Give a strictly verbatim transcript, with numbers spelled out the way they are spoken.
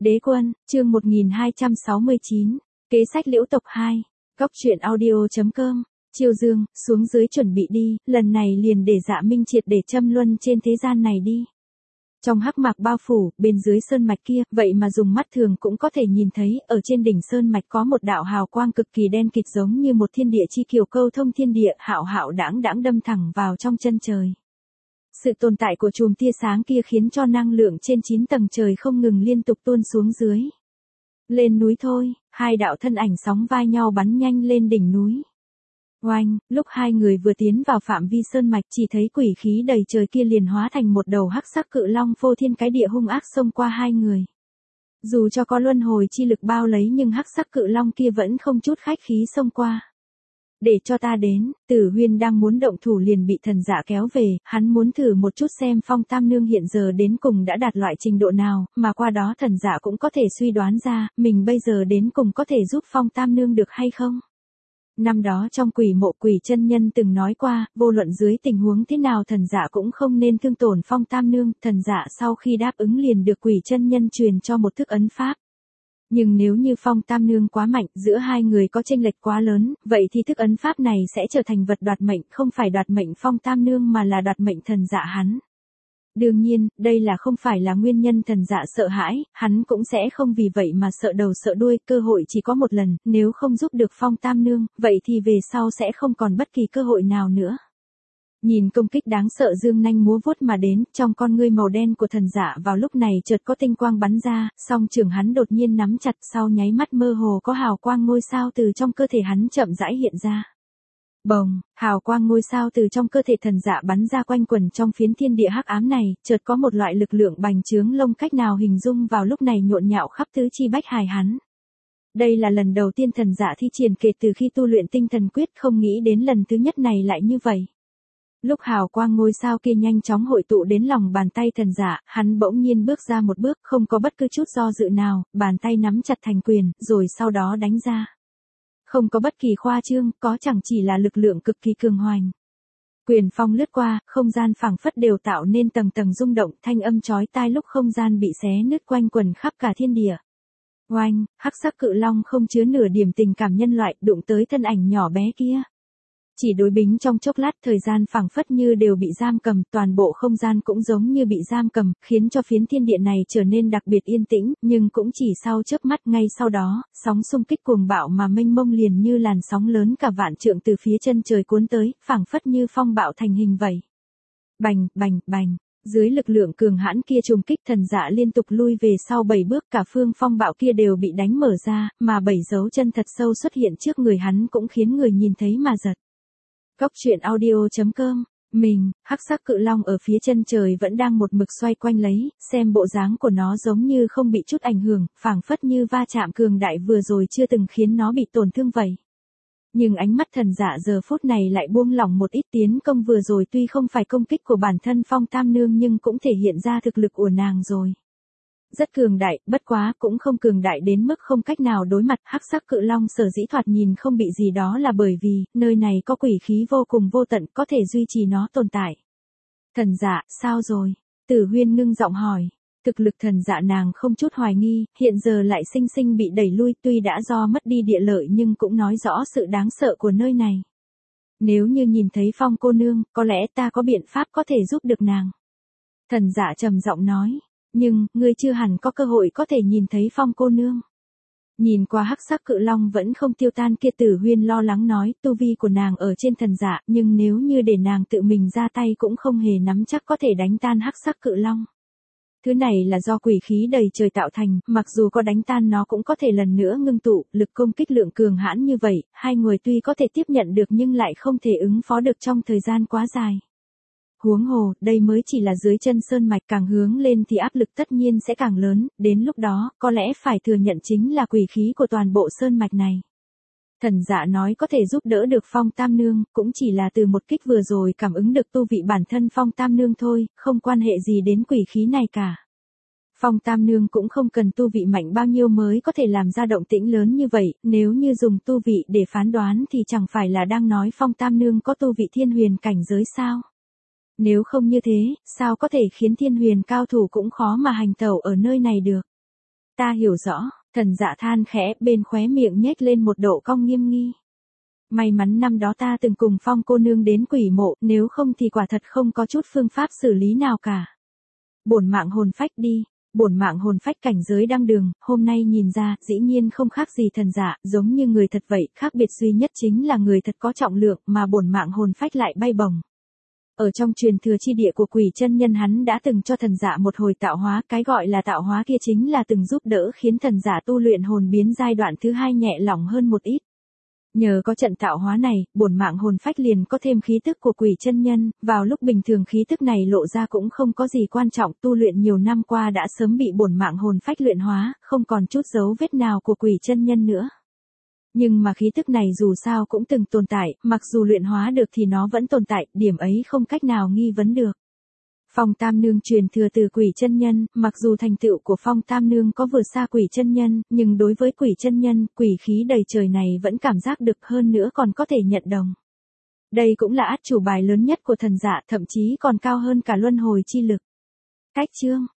Đế quân, chương một nghìn hai trăm sáu mươi chín, kế sách liễu tộc hai, góc truyện audio.com, Chiêu Dương, xuống dưới chuẩn bị đi, lần này liền để Dạ Minh triệt để châm luân trên thế gian này đi. Trong hắc mạc bao phủ, bên dưới sơn mạch kia, vậy mà dùng mắt thường cũng có thể nhìn thấy, ở trên đỉnh sơn mạch có một đạo hào quang cực kỳ đen kịt giống như một thiên địa chi kiều câu thông thiên địa, hạo hạo đãng đãng đâm thẳng vào trong chân trời. Sự tồn tại của chùm tia sáng kia khiến cho năng lượng trên chín tầng trời không ngừng liên tục tuôn xuống dưới. Lên núi thôi, hai đạo thân ảnh sóng vai nhau bắn nhanh lên đỉnh núi. Oanh, lúc hai người vừa tiến vào phạm vi sơn mạch chỉ thấy quỷ khí đầy trời kia liền hóa thành một đầu hắc sắc cự long phô thiên cái địa hung ác xông qua hai người. Dù cho có luân hồi chi lực bao lấy nhưng hắc sắc cự long kia vẫn không chút khách khí xông qua. Để cho ta đến, Tử Huyên đang muốn động thủ liền bị thần dạ kéo về, hắn muốn thử một chút xem Phong Tam Nương hiện giờ đến cùng đã đạt loại trình độ nào, mà qua đó thần dạ cũng có thể suy đoán ra, mình bây giờ đến cùng có thể giúp Phong Tam Nương được hay không. Năm đó trong quỷ mộ quỷ chân nhân từng nói qua, vô luận dưới tình huống thế nào thần dạ cũng không nên thương tổn Phong Tam Nương, thần dạ sau khi đáp ứng liền được quỷ chân nhân truyền cho một thức ấn pháp. Nhưng nếu như Phong Tam Nương quá mạnh, giữa hai người có chênh lệch quá lớn, vậy thì thức ấn pháp này sẽ trở thành vật đoạt mệnh, không phải đoạt mệnh Phong Tam Nương mà là đoạt mệnh thần dạ hắn. Đương nhiên, đây là không phải là nguyên nhân thần dạ sợ hãi, hắn cũng sẽ không vì vậy mà sợ đầu sợ đuôi, cơ hội chỉ có một lần, nếu không giúp được Phong Tam Nương, vậy thì về sau sẽ không còn bất kỳ cơ hội nào nữa. Nhìn công kích đáng sợ dương nanh múa vuốt mà đến, trong con ngươi màu đen của thần dạ vào lúc này chợt có tinh quang bắn ra, song trường hắn đột nhiên nắm chặt, sau nháy mắt mơ hồ có hào quang ngôi sao từ trong cơ thể hắn chậm rãi hiện ra. Bồng, hào quang ngôi sao từ trong cơ thể thần dạ bắn ra quanh quẩn trong phiến thiên địa hắc ám này, chợt có một loại lực lượng bành trướng lông cách nào hình dung vào lúc này nhộn nhạo khắp tứ chi bách hài hắn. Đây là lần đầu tiên thần dạ thi triển kể từ khi tu luyện tinh thần quyết, không nghĩ đến lần thứ nhất này lại như vậy. Lúc hào quang ngôi sao kia nhanh chóng hội tụ đến lòng bàn tay thần dạ, hắn bỗng nhiên bước ra một bước, không có bất cứ chút do dự nào, bàn tay nắm chặt thành quyền, rồi sau đó đánh ra. Không có bất kỳ khoa trương, có chẳng chỉ là lực lượng cực kỳ cường hoành. Quyền phong lướt qua, không gian phảng phất đều tạo nên tầng tầng rung động, thanh âm chói tai lúc không gian bị xé nứt quanh quần khắp cả thiên địa. Oanh, hắc sắc cự long không chứa nửa điểm tình cảm nhân loại, đụng tới thân ảnh nhỏ bé kia. Chỉ đối bính trong chốc lát, thời gian phảng phất như đều bị giam cầm, toàn bộ không gian cũng giống như bị giam cầm, khiến cho phiến thiên địa này trở nên đặc biệt yên tĩnh, nhưng cũng chỉ sau chớp mắt, ngay sau đó, sóng xung kích cuồng bạo mà mênh mông liền như làn sóng lớn cả vạn trượng từ phía chân trời cuốn tới, phảng phất như phong bạo thành hình vậy. Bành, bành, bành. Dưới lực lượng cường hãn kia trùng kích, thần dạ liên tục lui về sau bảy bước, cả phương phong bạo kia đều bị đánh mở ra, mà bảy dấu chân thật sâu xuất hiện trước người hắn cũng khiến người nhìn thấy mà giật. Góc truyện audio.com, mình, hắc sắc cự long ở phía chân trời vẫn đang một mực xoay quanh lấy, xem bộ dáng của nó giống như không bị chút ảnh hưởng, phảng phất như va chạm cường đại vừa rồi chưa từng khiến nó bị tổn thương vậy. Nhưng ánh mắt thần dạ giờ phút này lại buông lỏng một ít, tiến công vừa rồi tuy không phải công kích của bản thân Phong Tam Nương nhưng cũng thể hiện ra thực lực của nàng rồi. Rất cường đại, bất quá cũng không cường đại đến mức không cách nào đối mặt. Hắc sắc cự long sở dĩ thoạt nhìn không bị gì đó là bởi vì, nơi này có quỷ khí vô cùng vô tận, có thể duy trì nó tồn tại. Thần dạ, sao rồi? Tử Huyên ngưng giọng hỏi. Thực lực thần dạ nàng không chút hoài nghi, hiện giờ lại sinh sinh bị đẩy lui, tuy đã do mất đi địa lợi nhưng cũng nói rõ sự đáng sợ của nơi này. Nếu như nhìn thấy Phong cô nương, có lẽ ta có biện pháp có thể giúp được nàng. Thần dạ trầm giọng nói. Nhưng, ngươi chưa hẳn có cơ hội có thể nhìn thấy Phong cô nương. Nhìn qua hắc sắc cự long vẫn không tiêu tan kia, Tử Huyên lo lắng nói, tu vi của nàng ở trên thần dạ, nhưng nếu như để nàng tự mình ra tay cũng không hề nắm chắc có thể đánh tan hắc sắc cự long. Thứ này là do quỷ khí đầy trời tạo thành, mặc dù có đánh tan nó cũng có thể lần nữa ngưng tụ, lực công kích lượng cường hãn như vậy, hai người tuy có thể tiếp nhận được nhưng lại không thể ứng phó được trong thời gian quá dài. Huống hồ, đây mới chỉ là dưới chân sơn mạch, càng hướng lên thì áp lực tất nhiên sẽ càng lớn, đến lúc đó, có lẽ phải thừa nhận chính là quỷ khí của toàn bộ sơn mạch này. Thần dạ nói có thể giúp đỡ được Phong Tam Nương, cũng chỉ là từ một kích vừa rồi cảm ứng được tu vị bản thân Phong Tam Nương thôi, không quan hệ gì đến quỷ khí này cả. Phong Tam Nương cũng không cần tu vị mạnh bao nhiêu mới có thể làm ra động tĩnh lớn như vậy, nếu như dùng tu vị để phán đoán thì chẳng phải là đang nói Phong Tam Nương có tu vị thiên huyền cảnh giới sao? Nếu không như thế, sao có thể khiến thiên huyền cao thủ cũng khó mà hành tẩu ở nơi này được? Ta hiểu rõ, thần dạ than khẽ, bên khóe miệng nhếch lên một độ cong nghiêm nghi. May mắn năm đó ta từng cùng Phong cô nương đến quỷ mộ, nếu không thì quả thật không có chút phương pháp xử lý nào cả. Bổn mạng hồn phách đi, bổn mạng hồn phách cảnh giới đăng đường, hôm nay nhìn ra, dĩ nhiên không khác gì thần dạ, giống như người thật vậy, khác biệt duy nhất chính là người thật có trọng lượng, mà bổn mạng hồn phách lại bay bổng. Ở trong truyền thừa chi địa của quỷ chân nhân hắn đã từng cho thần dạ một hồi tạo hóa, cái gọi là tạo hóa kia chính là từng giúp đỡ khiến thần dạ tu luyện hồn biến giai đoạn thứ hai nhẹ lòng hơn một ít. Nhờ có trận tạo hóa này, bổn mạng hồn phách liền có thêm khí tức của quỷ chân nhân, vào lúc bình thường khí tức này lộ ra cũng không có gì quan trọng, tu luyện nhiều năm qua đã sớm bị bổn mạng hồn phách luyện hóa, không còn chút dấu vết nào của quỷ chân nhân nữa. Nhưng mà khí tức này dù sao cũng từng tồn tại, mặc dù luyện hóa được thì nó vẫn tồn tại, điểm ấy không cách nào nghi vấn được. Phong Tam Nương truyền thừa từ quỷ chân nhân, mặc dù thành tựu của Phong Tam Nương có vượt xa quỷ chân nhân, nhưng đối với quỷ chân nhân, quỷ khí đầy trời này vẫn cảm giác được, hơn nữa còn có thể nhận đồng. Đây cũng là át chủ bài lớn nhất của thần dạ, thậm chí còn cao hơn cả luân hồi chi lực. Cách chương